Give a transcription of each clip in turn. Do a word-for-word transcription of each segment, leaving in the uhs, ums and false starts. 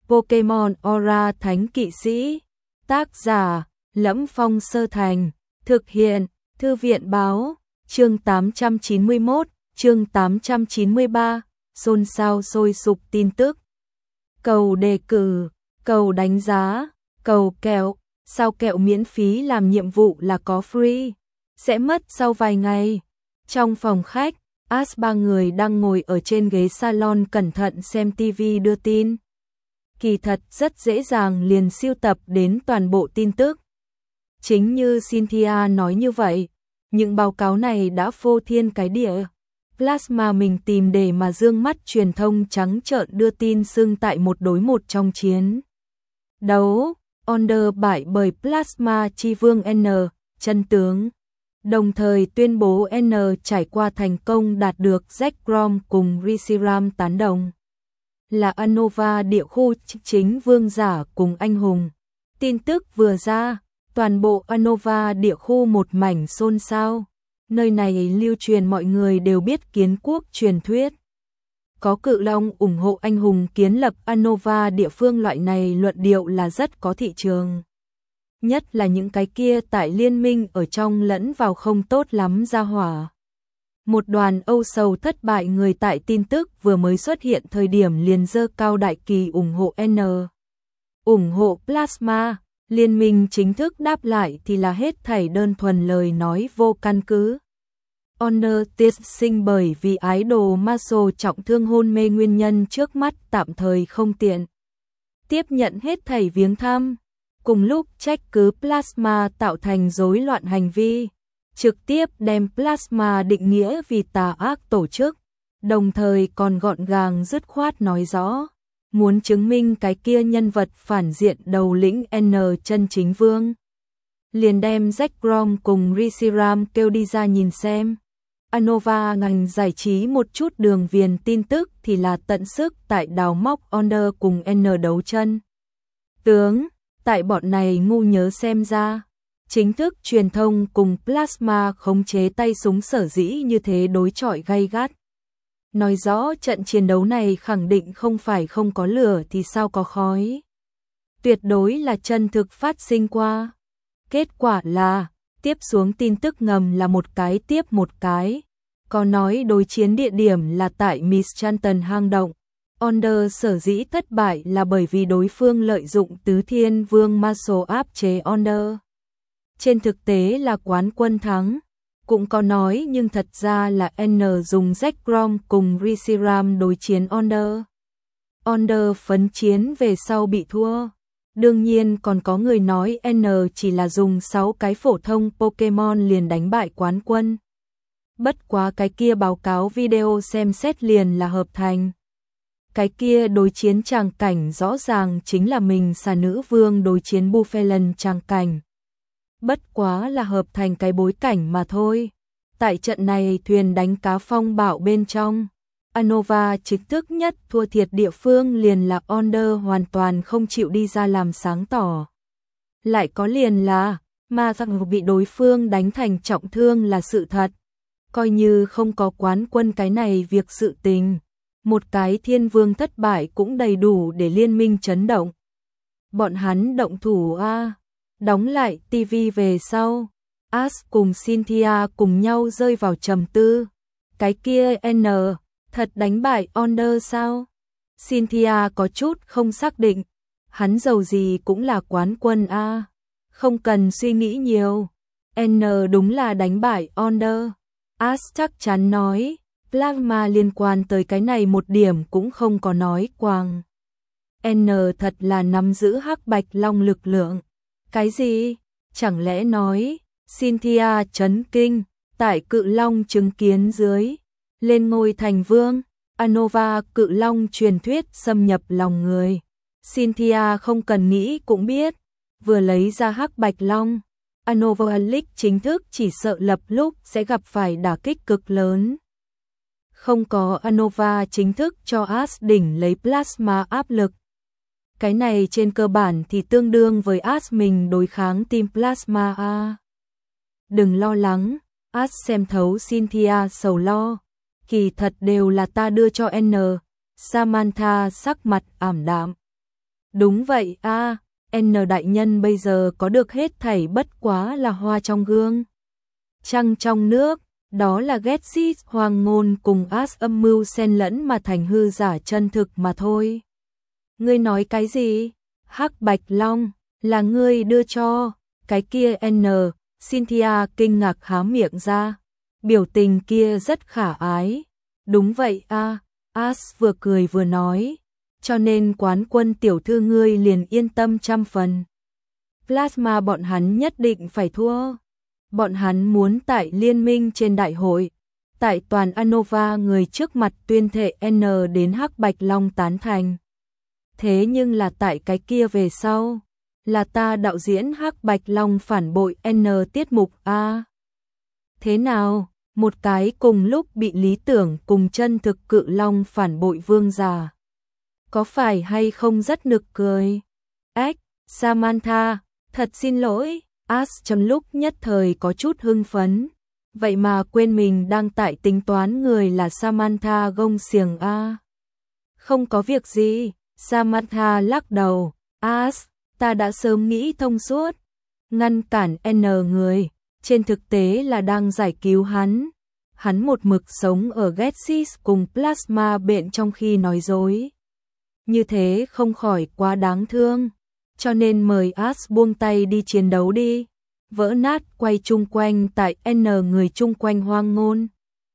Pokemon Aura Thánh Kỵ Sĩ. Tác giả: Lẫm Phong Sơ Thành. Thực hiện: Thư viện báo. Chương tám trăm chín mươi mốt, chương tám trăm chín mươi ba. Xôn xao sôi sục tin tức. Cầu đề cử, cầu đánh giá, cầu kẹo. Sao kẹo miễn phí làm nhiệm vụ là có free? Sẽ mất sau vài ngày. Trong phòng khách, Ash ba người đang ngồi ở trên ghế salon cẩn thận xem ti vi đưa tin. Kỳ thật rất dễ dàng liền siêu tập đến toàn bộ tin tức. Chính như Cynthia nói như vậy, những báo cáo này đã phô thiên cái địa. Plasma mình tìm để mà dương mắt truyền thông trắng trợn đưa tin xưng tại một đối một trong chiến đấu. Onder bại bởi Plasma Chi Vương N, chân tướng. Đồng thời tuyên bố N trải qua thành công đạt được Zekrom cùng Reshiram tán đồng. Là Unova địa khu chính vương giả cùng anh hùng. Tin tức vừa ra, toàn bộ Unova địa khu một mảnh xôn xao. Nơi này lưu truyền mọi người đều biết kiến quốc truyền thuyết. Có cự long ủng hộ anh hùng kiến lập Unova địa phương, loại này luận điệu là rất có thị trường. Nhất là những cái kia tại liên minh ở trong lẫn vào không tốt lắm ra hỏa. Một đoàn âu sầu thất bại người tại tin tức vừa mới xuất hiện thời điểm liền dơ cao đại kỳ ủng hộ N. Ủng hộ Plasma, liên minh chính thức đáp lại thì là hết thảy đơn thuần lời nói vô căn cứ. Honor tiết sinh bởi vì idol Marshall trọng thương hôn mê nguyên nhân trước mắt tạm thời không tiện tiếp nhận hết thảy viếng thăm. Cùng lúc trách cứ Plasma tạo thành rối loạn hành vi, trực tiếp đem Plasma định nghĩa vì tà ác tổ chức, đồng thời còn gọn gàng dứt khoát nói rõ, muốn chứng minh cái kia nhân vật phản diện đầu lĩnh N chân chính vương. Liền đem Zekrom cùng Reshiram kêu đi ra nhìn xem. Unova ngành giải trí một chút đường viền tin tức thì là tận sức tại đào móc Onder cùng N đấu chân tướng. Tại bọn này ngu nhớ xem ra, chính thức truyền thông cùng Plasma khống chế tay súng sở dĩ như thế đối chọi gay gắt. Nói rõ trận chiến đấu này khẳng định không phải không có lửa thì sao có khói. Tuyệt đối là chân thực phát sinh qua. Kết quả là, tiếp xuống tin tức ngầm là một cái tiếp một cái. Có nói đối chiến địa điểm là tại Mistranton hang động. Onder sở dĩ thất bại là bởi vì đối phương lợi dụng Tứ Thiên Vương Marshall áp chế Onder. Trên thực tế là quán quân thắng. Cũng có nói nhưng thật ra là N dùng Zekrom cùng Reshiram đối chiến Onder. Onder phấn chiến về sau bị thua. Đương nhiên còn có người nói N chỉ là dùng sáu cái phổ thông Pokemon liền đánh bại quán quân. Bất quá cái kia báo cáo video xem xét liền là hợp thành. Cái kia đối chiến tràng cảnh rõ ràng chính là mình xà nữ vương đối chiến Buffelen tràng cảnh. Bất quá là hợp thành cái bối cảnh mà thôi. Tại trận này thuyền đánh cá phong bạo bên trong, Unova chính thức nhất thua thiệt địa phương liền là Onder hoàn toàn không chịu đi ra làm sáng tỏ. Lại có liền là, mà rằng bị đối phương đánh thành trọng thương là sự thật. Coi như không có quán quân cái này việc sự tình. Một cái thiên vương thất bại cũng đầy đủ để liên minh chấn động. Bọn hắn động thủ a. Đóng lại ti vi về sau, Ash cùng Cynthia cùng nhau rơi vào trầm tư. Cái kia N thật đánh bại Onder sao? Cynthia có chút không xác định. Hắn giàu gì cũng là quán quân a. Không cần suy nghĩ nhiều. N đúng là đánh bại Onder. Ash chắc chắn nói. Plasma liên quan tới cái này một điểm cũng không có nói quàng. N thật là nắm giữ hắc bạch long lực lượng. Cái gì? Chẳng lẽ nói, Cynthia chấn kinh, tại cự long chứng kiến dưới, lên ngôi thành vương, Unova cự long truyền thuyết xâm nhập lòng người. Cynthia không cần nghĩ cũng biết, vừa lấy ra hắc bạch long, Unova League chính thức chỉ sợ lập lúc sẽ gặp phải đả kích cực lớn. Không có Unova chính thức cho Ash đỉnh lấy Plasma áp lực. Cái này trên cơ bản thì tương đương với Ash mình đối kháng team Plasma a. Đừng lo lắng, Ash xem thấu Cynthia sầu lo. Kỳ thật đều là ta đưa cho N. Samantha sắc mặt ảm đạm. Đúng vậy a, N đại nhân bây giờ có được hết thảy bất quá là hoa trong gương. Trăng trong nước, đó là Getsis hoàng ngôn cùng As âm mưu xen lẫn mà thành hư giả chân thực mà thôi. Ngươi nói cái gì? Hắc Bạch Long, là ngươi đưa cho, cái kia N, Cynthia kinh ngạc há miệng ra, biểu tình kia rất khả ái. Đúng vậy a, As vừa cười vừa nói, cho nên quán quân tiểu thư ngươi liền yên tâm trăm phần. Plasma bọn hắn nhất định phải thua. Bọn hắn muốn tại liên minh trên đại hội, tại toàn Anova người trước mặt tuyên thệ N đến Hắc Bạch Long tán thành. Thế nhưng là tại cái kia về sau, là ta đạo diễn Hắc Bạch Long phản bội N tiết mục a. Thế nào, một cái cùng lúc bị lý tưởng cùng chân thực cự long phản bội vương giả. Có phải hay không rất nực cười? Ếch, Samantha, thật xin lỗi. As trong lúc nhất thời có chút hưng phấn, vậy mà quên mình đang tại tính toán người là Samantha gông xiềng a. Không có việc gì, Samantha lắc đầu, As, ta đã sớm nghĩ thông suốt, ngăn cản N người, trên thực tế là đang giải cứu hắn. Hắn một mực sống ở Getsis cùng Plasma bệnh trong khi nói dối. Như thế không khỏi quá đáng thương. Cho nên mời As buông tay đi chiến đấu đi, vỡ nát quay chung quanh tại N người chung quanh hoang ngôn.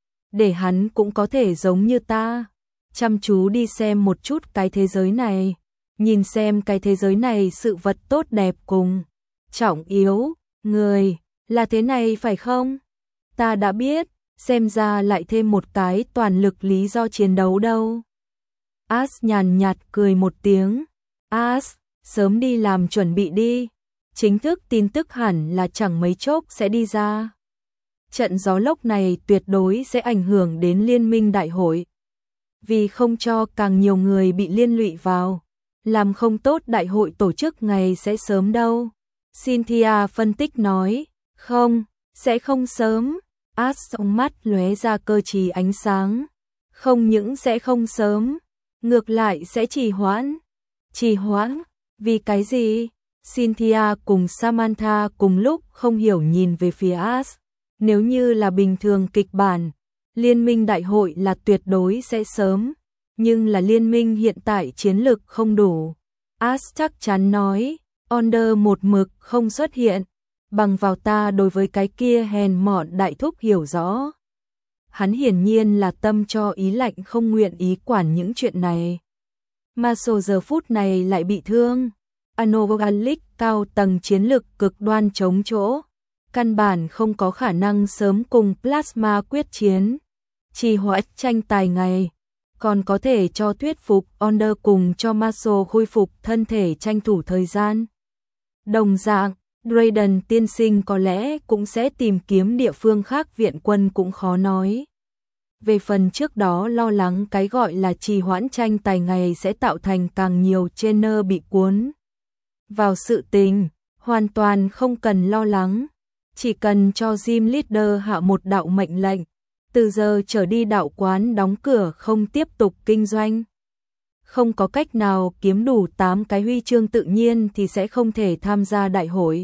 Để hắn cũng có thể giống như ta, chăm chú đi xem một chút cái thế giới này, nhìn xem cái thế giới này sự vật tốt đẹp cùng trọng yếu, người, là thế này phải không? Ta đã biết, xem ra lại thêm một cái toàn lực lý do chiến đấu đâu. As nhàn nhạt cười một tiếng, As, sớm đi làm chuẩn bị đi, chính thức tin tức hẳn là chẳng mấy chốc sẽ đi ra. Trận gió lốc này tuyệt đối sẽ ảnh hưởng đến liên minh đại hội. Vì không cho càng nhiều người bị liên lụy vào, làm không tốt đại hội tổ chức ngày sẽ sớm đâu. Cynthia phân tích nói, không, sẽ không sớm. As trong mắt lóe ra cơ trí ánh sáng. Không những sẽ không sớm, ngược lại sẽ trì hoãn. Trì hoãn? Vì cái gì? Cynthia cùng Samantha cùng lúc không hiểu nhìn về phía As. Nếu như là bình thường kịch bản, liên minh đại hội là tuyệt đối sẽ sớm, nhưng là liên minh hiện tại chiến lực không đủ. As chắc chắn nói, Onder một mực không xuất hiện, bằng vào ta đối với cái kia hèn mọn đại thúc hiểu rõ. Hắn hiển nhiên là tâm cho ý lạnh không nguyện ý quản những chuyện này. Mà số giờ phút này lại bị thương. Anovalic cao tầng chiến lực cực đoan chống chỗ, căn bản không có khả năng sớm cùng Plasma quyết chiến. Trì hoãn tranh tài ngày, còn có thể cho thuyết phục Onder cùng cho Marshall khôi phục thân thể tranh thủ thời gian. Đồng dạng, Drayden tiên sinh có lẽ cũng sẽ tìm kiếm địa phương khác viện quân cũng khó nói. Về phần trước đó lo lắng cái gọi là trì hoãn tranh tài ngày sẽ tạo thành càng nhiều trainer bị cuốn vào sự tình, hoàn toàn không cần lo lắng. Chỉ cần cho gym leader hạ một đạo mệnh lệnh, từ giờ trở đi đạo quán đóng cửa không tiếp tục kinh doanh. Không có cách nào kiếm đủ tám cái huy chương tự nhiên thì sẽ không thể tham gia đại hội.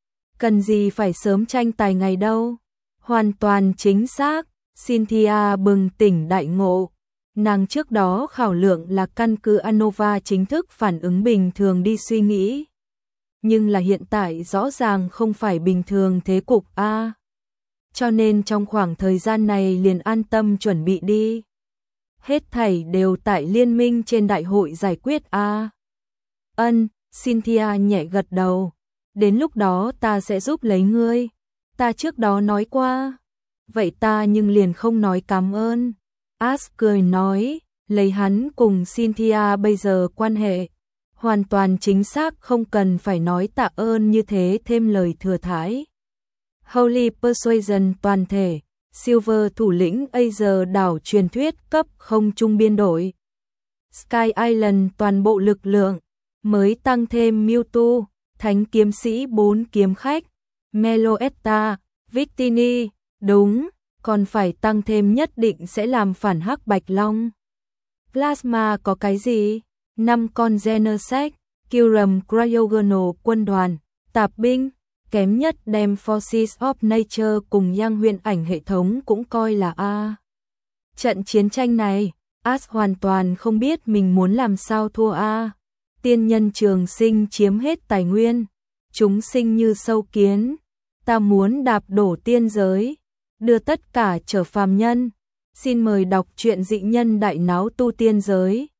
Cần gì phải sớm tranh tài ngày đâu. Hoàn toàn chính xác, Cynthia bừng tỉnh đại ngộ. Nàng trước đó khảo lượng là căn cứ Anova chính thức phản ứng bình thường đi suy nghĩ. Nhưng là hiện tại rõ ràng không phải bình thường thế cục a. Cho nên trong khoảng thời gian này liền an tâm chuẩn bị đi. Hết thảy đều tại liên minh trên đại hội giải quyết a. Ân, Cynthia nhẹ gật đầu. Đến lúc đó ta sẽ giúp lấy ngươi. Ta trước đó nói qua. Vậy ta nhưng liền không nói cảm ơn. As cười nói, lấy hắn cùng Cynthia bây giờ quan hệ. Hoàn toàn chính xác không cần phải nói tạ ơn như thế thêm lời thừa thãi. Holy Persuasion toàn thể, Silver thủ lĩnh Azer đảo truyền thuyết cấp không trung biên đội. Sky Island toàn bộ lực lượng, mới tăng thêm Mewtwo, thánh kiếm sĩ bốn kiếm khách, Meloetta, Victini, đúng, còn phải tăng thêm nhất định sẽ làm phản Hắc Bạch Long. Plasma có cái gì? năm con Genesect, Kyurem Cryogonal quân đoàn, tạp binh, kém nhất đem Forces of Nature cùng Yang huyền ảnh hệ thống cũng coi là A. Trận chiến tranh này, Ash hoàn toàn không biết mình muốn làm sao thua A. Tiên nhân trường sinh chiếm hết tài nguyên, chúng sinh như sâu kiến, ta muốn đạp đổ tiên giới, đưa tất cả trở phàm nhân. Xin mời đọc truyện Dị nhân đại náo tu tiên giới.